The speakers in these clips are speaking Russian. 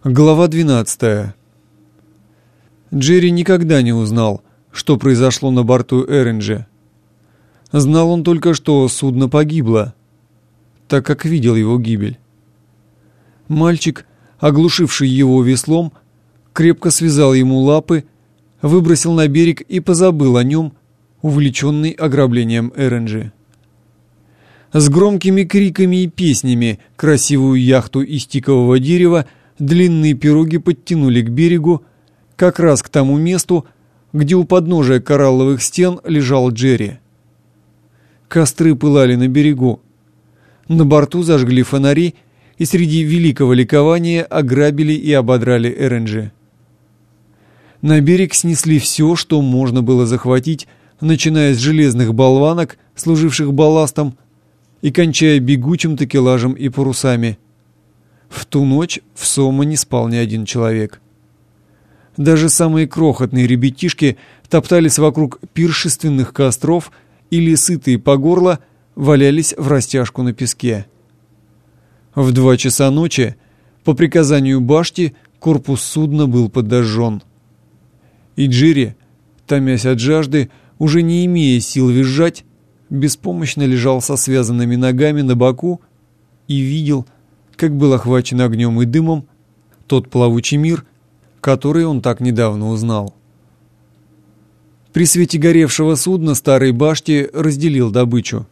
Глава 12. Джерри никогда не узнал, что произошло на борту Эринджи. Знал он только, что судно погибло, так как видел его гибель. Мальчик, оглушивший его веслом, крепко связал ему лапы, выбросил на берег и позабыл о нем, увлеченный ограблением Эринджи. С громкими криками и песнями красивую яхту из тикового дерева длинные пироги подтянули к берегу, как раз к тому месту, где у подножия коралловых стен лежал Джерри. Костры пылали на берегу. На борту зажгли фонари и среди великого ликования ограбили и ободрали Эринджи. На берег снесли все, что можно было захватить, начиная с железных болванок, служивших балластом, и кончая бегучим такелажем и парусами. В ту ночь в Сомо не спал ни один человек. Даже самые крохотные ребятишки топтались вокруг пиршественных костров или, сытые по горло, валялись в растяжку на песке. В 2 часа ночи, по приказанию башти, корпус судна был подожжен. И Джерри, томясь от жажды, уже не имея сил визжать, беспомощно лежал со связанными ногами на боку и видел, как был охвачен огнем и дымом тот плавучий мир, который он так недавно узнал. При свете горевшего судна старый башти разделил добычу.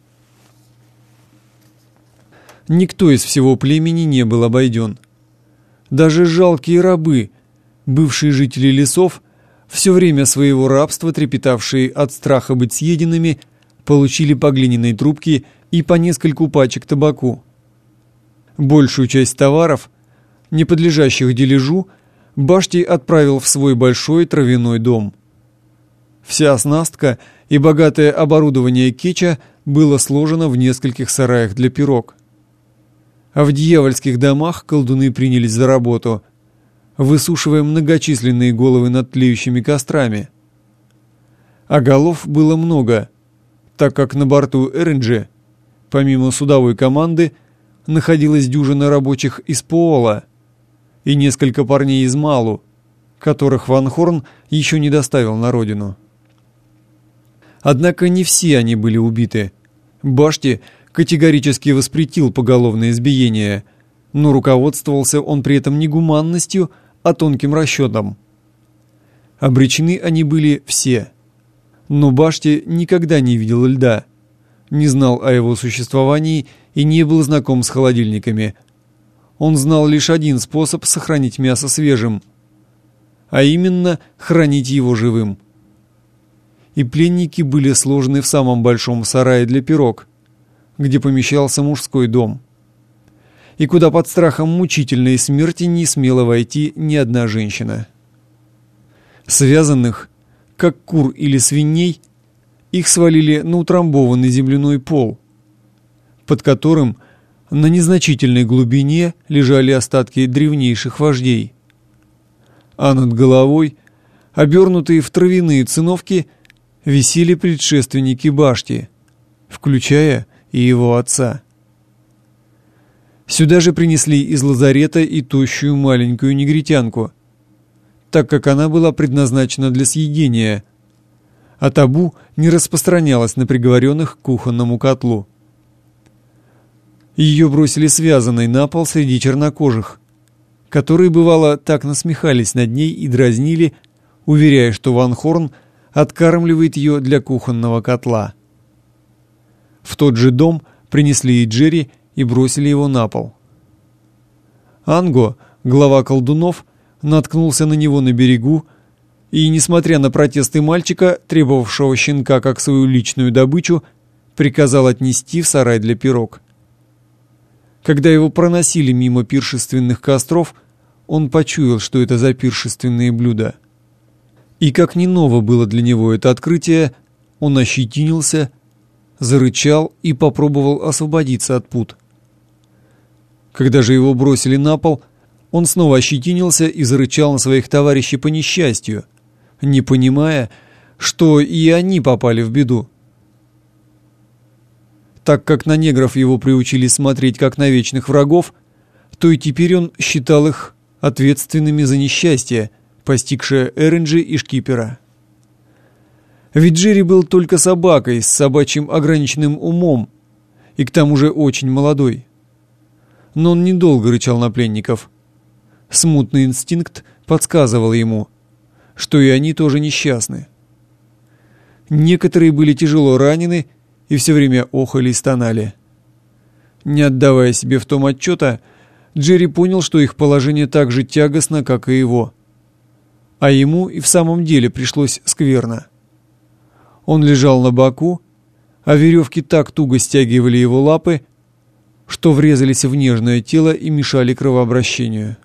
Никто из всего племени не был обойден. Даже жалкие рабы, бывшие жители лесов, все время своего рабства трепетавшие от страха быть съеденными, получили по глиняной трубке и по нескольку пачек табаку. Большую часть товаров, не подлежащих дележу, башти отправил в свой большой травяной дом. Вся оснастка и богатое оборудование кетча было сложено в нескольких сараях для пирог. А в дьявольских домах колдуны принялись за работу, высушивая многочисленные головы над тлеющими кострами. А голов было много, так как на борту Эринджи, помимо судовой команды, находилась дюжина рабочих из Поола и несколько парней из Малу, которых Ван Хорн еще не доставил на родину. Однако не все они были убиты. Башти категорически воспретил поголовное избиение, но руководствовался он при этом не гуманностью, а тонким расчетом. Обречены они были все. Но Башти никогда не видел льда, не знал о его существовании и не был знаком с холодильниками. Он знал лишь один способ сохранить мясо свежим, а именно хранить его живым. И пленники были сложены в самом большом сарае для пирог, где помещался мужской дом, и куда под страхом мучительной смерти не смела войти ни одна женщина. Связанных, как кур или свиней, их свалили на утрамбованный земляной пол, под которым на незначительной глубине лежали остатки древнейших вождей. А над головой, обернутые в травяные циновки, висели предшественники Башти, включая и его отца. Сюда же принесли из лазарета и тощую маленькую негритянку, так как она была предназначена для съедения, а табу не распространялось на приговоренных к кухонному котлу. Ее бросили связанной на пол среди чернокожих, которые, бывало, так насмехались над ней и дразнили, уверяя, что Ван Хорн откармливает ее для кухонного котла. В тот же дом принесли и Джерри и бросили его на пол. Анго, глава колдунов, наткнулся на него на берегу и, несмотря на протесты мальчика, требовавшего щенка как свою личную добычу, приказал отнести в сарай для пирог. Когда его проносили мимо пиршественных костров, он почуял, что это за пиршественные блюда. И как не ново было для него это открытие, он ощетинился, зарычал и попробовал освободиться от пут. Когда же его бросили на пол, он снова ощетинился и зарычал на своих товарищей по несчастью, не понимая, что и они попали в беду. Так как на негров его приучили смотреть как на вечных врагов, то и теперь он считал их ответственными за несчастье, постигшее Эринджи и шкипера. Ведь Джерри был только собакой с собачьим ограниченным умом, и к тому же очень молодой. Но он недолго рычал на пленников. Смутный инстинкт подсказывал ему, что и они тоже несчастны. Некоторые были тяжело ранены и все время охали и стонали. Не отдавая себе в том отчета, Джерри понял, что их положение так же тягостно, как и его. А ему и в самом деле пришлось скверно. Он лежал на боку, а веревки так туго стягивали его лапы, что врезались в нежное тело и мешали кровообращению.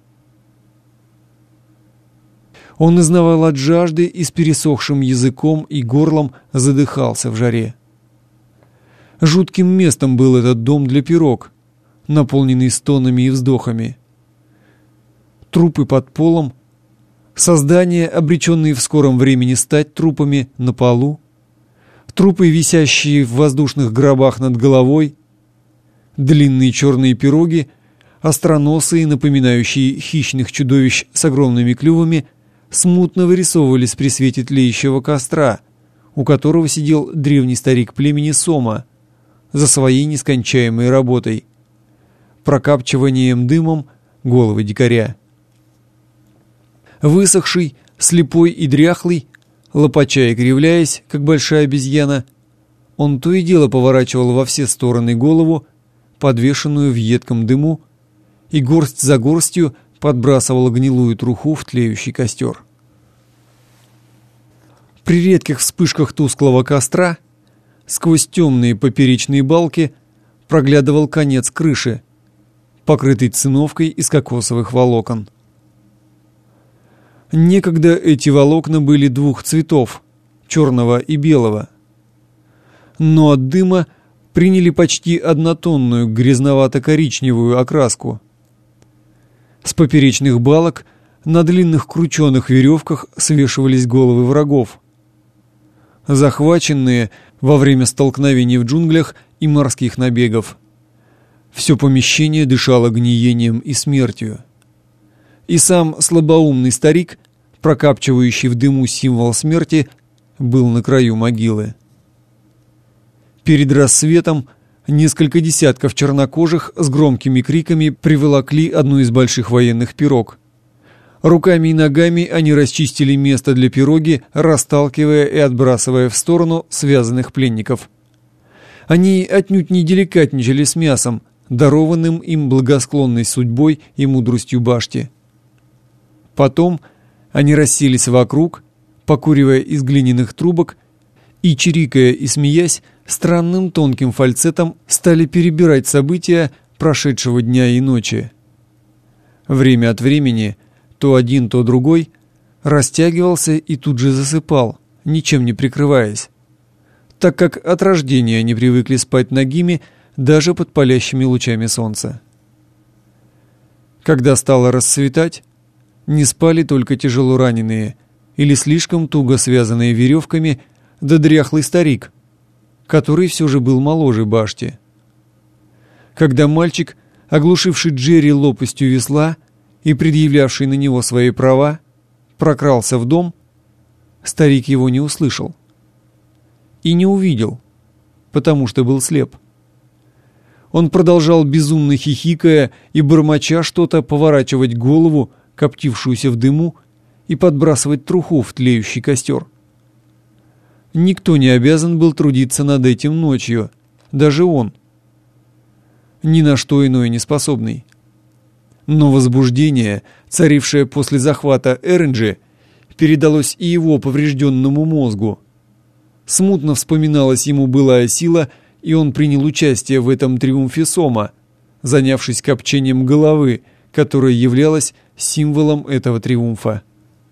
Он изнывал от жажды и с пересохшим языком и горлом задыхался в жаре. Жутким местом был этот дом для пирог, наполненный стонами и вздохами. Трупы под полом, создания, обреченные в скором времени стать трупами, на полу, трупы, висящие в воздушных гробах над головой, длинные черные пироги, остроносые, напоминающие хищных чудовищ с огромными клювами, смутно вырисовывались при свете тлеющего костра, у которого сидел древний старик племени Сома за своей нескончаемой работой, прокапчиванием дымом головы дикаря. Высохший, слепой и дряхлый, лопача и кривляясь, как большая обезьяна, он то и дело поворачивал во все стороны голову, подвешенную в едком дыму, и горсть за горстью подбрасывал гнилую труху в тлеющий костер. При редких вспышках тусклого костра сквозь темные поперечные балки проглядывал конец крыши, покрытый циновкой из кокосовых волокон. Некогда эти волокна были двух цветов, черного и белого, но от дыма приняли почти однотонную грязновато-коричневую окраску. С поперечных балок на длинных крученых веревках свешивались головы врагов, захваченные во время столкновений в джунглях и морских набегов. Все помещение дышало гниением и смертью. И сам слабоумный старик, прокапчивающий в дыму символ смерти, был на краю могилы. Перед рассветом несколько десятков чернокожих с громкими криками приволокли одну из больших военных пирог. Руками и ногами они расчистили место для пироги, расталкивая и отбрасывая в сторону связанных пленников. Они отнюдь не деликатничали с мясом, дарованным им благосклонной судьбой и мудростью башти. Потом они расселись вокруг, покуривая из глиняных трубок, и, чирикая и смеясь, странным тонким фальцетом стали перебирать события прошедшего дня и ночи. Время от времени то один, то другой растягивался и тут же засыпал, ничем не прикрываясь, так как от рождения не привыкли спать нагими даже под палящими лучами солнца. Когда стало расцветать, не спали только тяжело раненые или слишком туго связанные веревками, да дряхлый старик, который все же был моложе башти. Когда мальчик, оглушивший Джерри лопастью весла и предъявлявший на него свои права, прокрался в дом, старик его не услышал и не увидел, потому что был слеп. Он продолжал безумно хихикая и бормоча что-то поворачивать голову, коптившуюся в дыму, и подбрасывать труху в тлеющий костер. Никто не обязан был трудиться над этим ночью, даже он, ни на что иное не способный. Но возбуждение, царившее после захвата Эринджи, передалось и его поврежденному мозгу. Смутно вспоминалась ему былая сила, и он принял участие в этом триумфе Сома, занявшись копчением головы, которая являлась символом этого триумфа.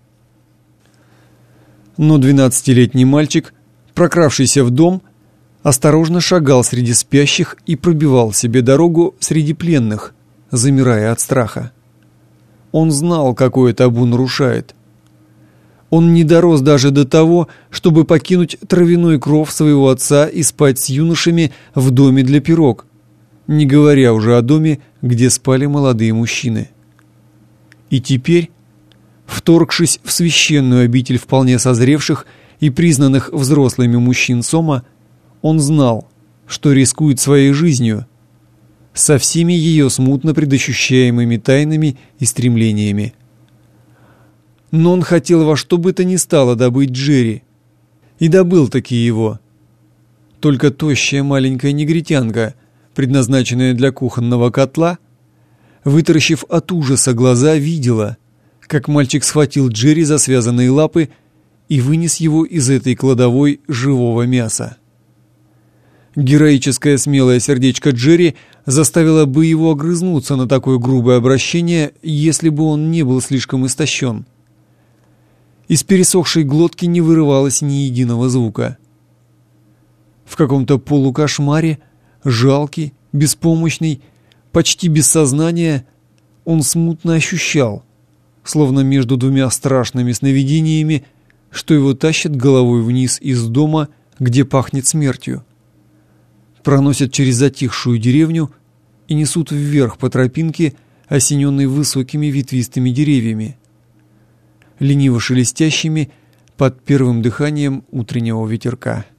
Но 12-летний мальчик, прокравшийся в дом, осторожно шагал среди спящих и пробивал себе дорогу среди пленных, замирая от страха. Он знал, какое табу нарушает. Он не дорос даже до того, чтобы покинуть травяной кров своего отца и спать с юношами в доме для пирог, не говоря уже о доме, где спали молодые мужчины. И теперь, вторгшись в священную обитель вполне созревших и признанных взрослыми мужчин Сома, он знал, что рискует своей жизнью, со всеми ее смутно предощущаемыми тайнами и стремлениями. Но он хотел во что бы то ни стало добыть Джерри, и добыл-таки его. Только тощая маленькая негритянка, предназначенная для кухонного котла, вытаращив от ужаса глаза, видела, как мальчик схватил Джерри за связанные лапы и вынес его из этой кладовой живого мяса. Героическое смелое сердечко Джерри заставило бы его огрызнуться на такое грубое обращение, если бы он не был слишком истощен. Из пересохшей глотки не вырывалось ни единого звука. В каком-то полукошмаре, жалкий, беспомощный, почти без сознания, он смутно ощущал, словно между двумя страшными сновидениями, что его тащат головой вниз из дома, где пахнет смертью. Проносят через затихшую деревню и несут вверх по тропинке, осененной высокими ветвистыми деревьями, лениво шелестящими под первым дыханием утреннего ветерка.